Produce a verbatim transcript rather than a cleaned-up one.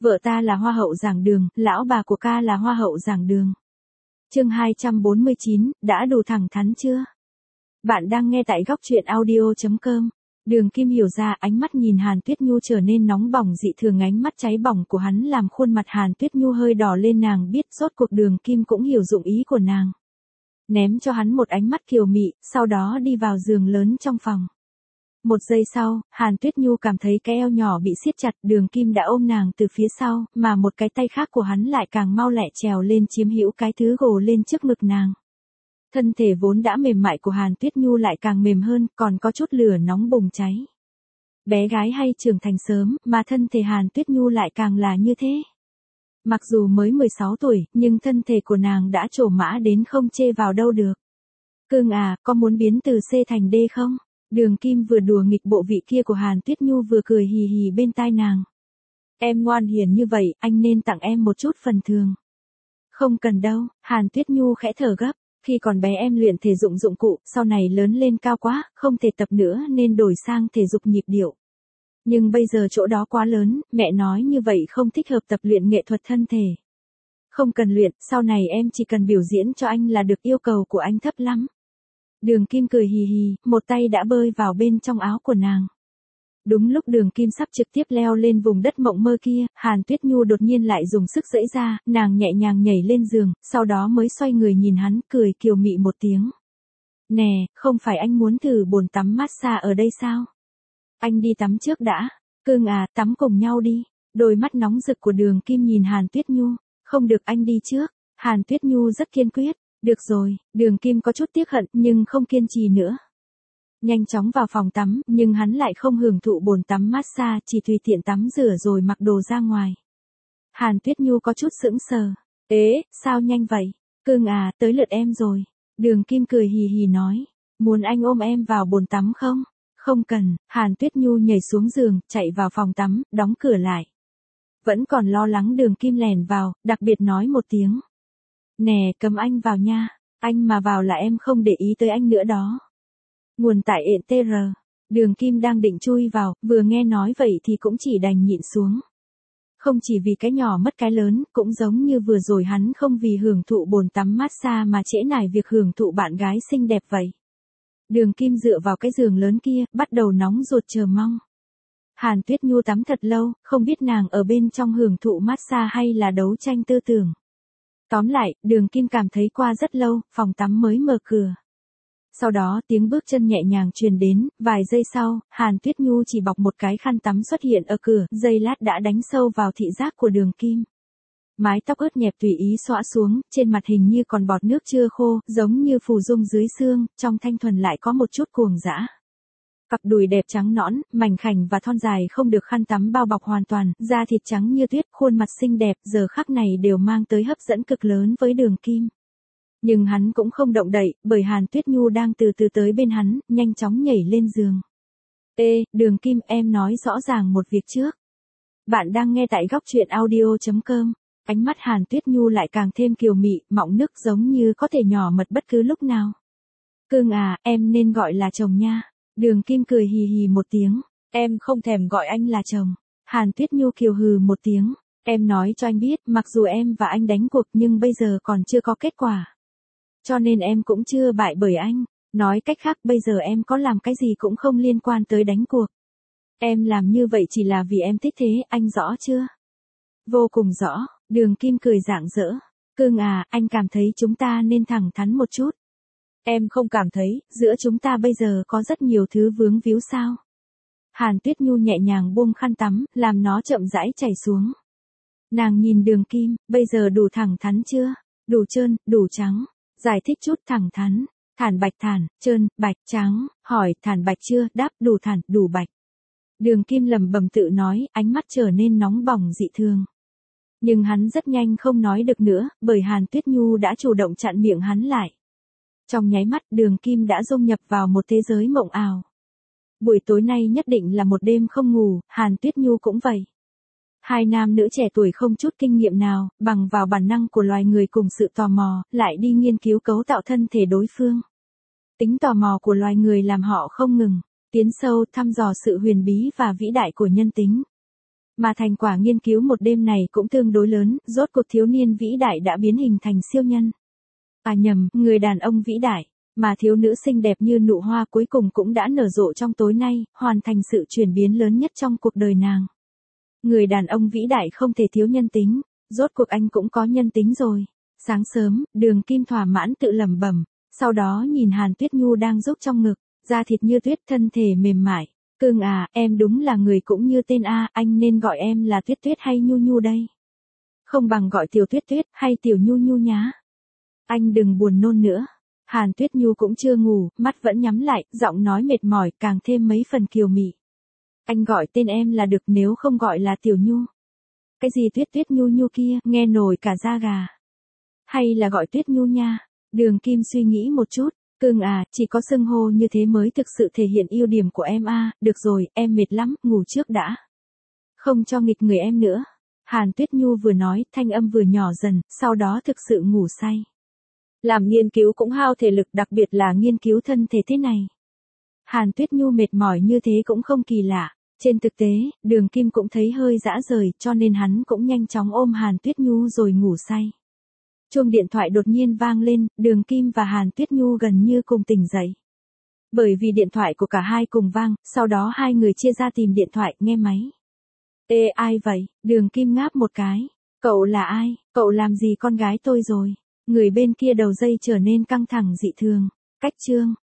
Vợ ta là hoa hậu giảng đường, lão bà của ca là hoa hậu giảng đường. Chương hai trăm bốn mươi chín, đã đủ thẳng thắn chưa? Bạn đang nghe tại góc truyện audio chấm com. Đường Kim hiểu ra, ánh mắt nhìn Hàn Tuyết Nhu trở nên nóng bỏng dị thường, ánh mắt cháy bỏng của hắn làm khuôn mặt Hàn Tuyết Nhu hơi đỏ lên, nàng biết rốt cuộc Đường Kim cũng hiểu dụng ý của nàng. Ném cho hắn một ánh mắt kiều mị, sau đó đi vào giường lớn trong phòng. Một giây sau, Hàn Tuyết Nhu cảm thấy cái eo nhỏ bị siết chặt, Đường Kim đã ôm nàng từ phía sau, mà một cái tay khác của hắn lại càng mau lẹ trèo lên chiếm hữu cái thứ gồ lên trước ngực nàng. Thân thể vốn đã mềm mại của Hàn Tuyết Nhu lại càng mềm hơn, còn có chút lửa nóng bùng cháy. Bé gái hay trưởng thành sớm, mà thân thể Hàn Tuyết Nhu lại càng là như thế. Mặc dù mới mười sáu tuổi, nhưng thân thể của nàng đã trổ mã đến không chê vào đâu được. Cưng à, có muốn biến từ C thành D không? Đường Kim vừa đùa nghịch bộ vị kia của Hàn Tuyết Nhu vừa cười hì hì bên tai nàng. Em ngoan hiền như vậy, anh nên tặng em một chút phần thường. Không cần đâu, Hàn Tuyết Nhu khẽ thở gấp. Khi còn bé em luyện thể dụng dụng cụ, sau này lớn lên cao quá, không thể tập nữa nên đổi sang thể dục nhịp điệu. Nhưng bây giờ chỗ đó quá lớn, mẹ nói như vậy không thích hợp tập luyện nghệ thuật thân thể. Không cần luyện, sau này em chỉ cần biểu diễn cho anh là được, yêu cầu của anh thấp lắm. Đường Kim cười hì hì, một tay đã bơi vào bên trong áo của nàng. Đúng lúc Đường Kim sắp trực tiếp leo lên vùng đất mộng mơ kia, Hàn Tuyết Nhu đột nhiên lại dùng sức giãy ra, nàng nhẹ nhàng nhảy lên giường, sau đó mới xoay người nhìn hắn, cười kiều mị một tiếng. Nè, không phải anh muốn thử bồn tắm massage ở đây sao? Anh đi tắm trước đã. Cưng à, tắm cùng nhau đi. Đôi mắt nóng rực của Đường Kim nhìn Hàn Tuyết Nhu. Không được, anh đi trước. Hàn Tuyết Nhu rất kiên quyết. Được rồi, Đường Kim có chút tiếc hận nhưng không kiên trì nữa. Nhanh chóng vào phòng tắm, nhưng hắn lại không hưởng thụ bồn tắm massage, chỉ tùy tiện tắm rửa rồi mặc đồ ra ngoài. Hàn Tuyết Nhu có chút sững sờ. Ế, sao nhanh vậy? Cưng à, tới lượt em rồi. Đường Kim cười hì hì nói. Muốn anh ôm em vào bồn tắm không? Không cần. Hàn Tuyết Nhu nhảy xuống giường, chạy vào phòng tắm, đóng cửa lại. Vẫn còn lo lắng Đường Kim lèn vào, đặc biệt nói một tiếng. Nè, cấm anh vào nha. Anh mà vào là em không để ý tới anh nữa đó. Nguồn tại ện tê rờ. Đường Kim đang định chui vào, vừa nghe nói vậy thì cũng chỉ đành nhịn xuống. Không chỉ vì cái nhỏ mất cái lớn, cũng giống như vừa rồi hắn không vì hưởng thụ bồn tắm massage mà trễ nải việc hưởng thụ bạn gái xinh đẹp vậy. Đường Kim dựa vào cái giường lớn kia, bắt đầu nóng ruột chờ mong. Hàn Tuyết Nhu tắm thật lâu, không biết nàng ở bên trong hưởng thụ massage hay là đấu tranh tư tưởng. Tóm lại, Đường Kim cảm thấy qua rất lâu, phòng tắm mới mở cửa. Sau đó tiếng bước chân nhẹ nhàng truyền đến, vài giây sau, Hàn Tuyết Nhu chỉ bọc một cái khăn tắm xuất hiện ở cửa, giây lát đã đánh sâu vào thị giác của Đường Kim. Mái tóc ướt nhẹp tùy ý xõa xuống, trên mặt hình như còn bọt nước chưa khô, giống như phù dung dưới xương, trong thanh thuần lại có một chút cuồng dã. Cặp đùi đẹp trắng nõn, mảnh khảnh và thon dài không được khăn tắm bao bọc hoàn toàn, da thịt trắng như tuyết, khuôn mặt xinh đẹp giờ khắc này đều mang tới hấp dẫn cực lớn với Đường Kim. Nhưng hắn cũng không động đậy, bởi Hàn Tuyết Nhu đang từ từ tới bên hắn, nhanh chóng nhảy lên giường. Ê, Đường Kim, em nói rõ ràng một việc trước. Bạn đang nghe tại góc truyện audio chấm com. Ánh mắt Hàn Tuyết Nhu lại càng thêm kiều mị, mọng nước giống như có thể nhỏ mật bất cứ lúc nào. Cưng à, em nên gọi là chồng nha. Đường Kim cười hì hì một tiếng. Em không thèm gọi anh là chồng. Hàn Tuyết Nhu kiều hừ một tiếng. Em nói cho anh biết, mặc dù em và anh đánh cuộc nhưng bây giờ còn chưa có kết quả. Cho nên em cũng chưa bại bởi anh. Nói cách khác, bây giờ em có làm cái gì cũng không liên quan tới đánh cuộc. Em làm như vậy chỉ là vì em thích thế, anh rõ chưa? Vô cùng rõ. Đường Kim cười rạng rỡ. Cưng à, anh cảm thấy chúng ta nên thẳng thắn một chút. Em không cảm thấy, giữa chúng ta bây giờ có rất nhiều thứ vướng víu sao? Hàn Tuyết Nhu nhẹ nhàng buông khăn tắm, làm nó chậm rãi chảy xuống. Nàng nhìn Đường Kim, bây giờ đủ thẳng thắn chưa? Đủ trơn, đủ trắng. Giải thích chút. Thẳng thắn, thản bạch thản, trơn, bạch, trắng, hỏi, thản bạch chưa, đáp, đủ thản, đủ bạch. Đường Kim lẩm bẩm tự nói, ánh mắt trở nên nóng bỏng dị thường. Nhưng hắn rất nhanh không nói được nữa, bởi Hàn Tuyết Nhu đã chủ động chặn miệng hắn lại. Trong nháy mắt, Đường Kim đã dung nhập vào một thế giới mộng ảo. Buổi tối nay nhất định là một đêm không ngủ, Hàn Tuyết Nhu cũng vậy. Hai nam nữ trẻ tuổi không chút kinh nghiệm nào, bằng vào bản năng của loài người cùng sự tò mò, lại đi nghiên cứu cấu tạo thân thể đối phương. Tính tò mò của loài người làm họ không ngừng tiến sâu thăm dò sự huyền bí và vĩ đại của nhân tính. Mà thành quả nghiên cứu một đêm này cũng tương đối lớn, rốt cuộc thiếu niên vĩ đại đã biến hình thành siêu nhân. À nhầm, người đàn ông vĩ đại, mà thiếu nữ xinh đẹp như nụ hoa cuối cùng cũng đã nở rộ trong tối nay, hoàn thành sự chuyển biến lớn nhất trong cuộc đời nàng. Người đàn ông vĩ đại không thể thiếu nhân tính, rốt cuộc anh cũng có nhân tính rồi. Sáng sớm, Đường Kim thỏa mãn tự lẩm bẩm, sau đó nhìn Hàn Tuyết Nhu đang rúc trong ngực, da thịt như tuyết, thân thể mềm mại. Cưng à, em đúng là người cũng như tên A, anh nên gọi em là Tuyết Tuyết hay Nhu Nhu đây? Không bằng gọi Tiểu Tuyết Tuyết hay Tiểu Nhu Nhu nhá. Anh đừng buồn nôn nữa. Hàn Tuyết Nhu cũng chưa ngủ, mắt vẫn nhắm lại, giọng nói mệt mỏi càng thêm mấy phần kiều mị. Anh gọi tên em là được, nếu không gọi là Tiểu Nhu. Cái gì Tuyết Tuyết Nhu Nhu kia, nghe nổi cả da gà. Hay là gọi Tuyết Nhu nha. Đường Kim suy nghĩ một chút. Cưng à, chỉ có xưng hô như thế mới thực sự thể hiện ưu điểm của em a. Được rồi, em mệt lắm, ngủ trước đã. Không cho nghịch người em nữa. Hàn Tuyết Nhu vừa nói, thanh âm vừa nhỏ dần, sau đó thực sự ngủ say. Làm nghiên cứu cũng hao thể lực, đặc biệt là nghiên cứu thân thể thế này. Hàn Tuyết Nhu mệt mỏi như thế cũng không kỳ lạ. Trên thực tế, Đường Kim cũng thấy hơi dã rời, cho nên hắn cũng nhanh chóng ôm Hàn Tuyết Nhu rồi ngủ say. Chuông điện thoại đột nhiên vang lên, Đường Kim và Hàn Tuyết Nhu gần như cùng tỉnh dậy. Bởi vì điện thoại của cả hai cùng vang, sau đó hai người chia ra tìm điện thoại, nghe máy. Ê, ai vậy? Đường Kim ngáp một cái. Cậu là ai? Cậu làm gì con gái tôi rồi? Người bên kia đầu dây trở nên căng thẳng dị thường. Cách chương.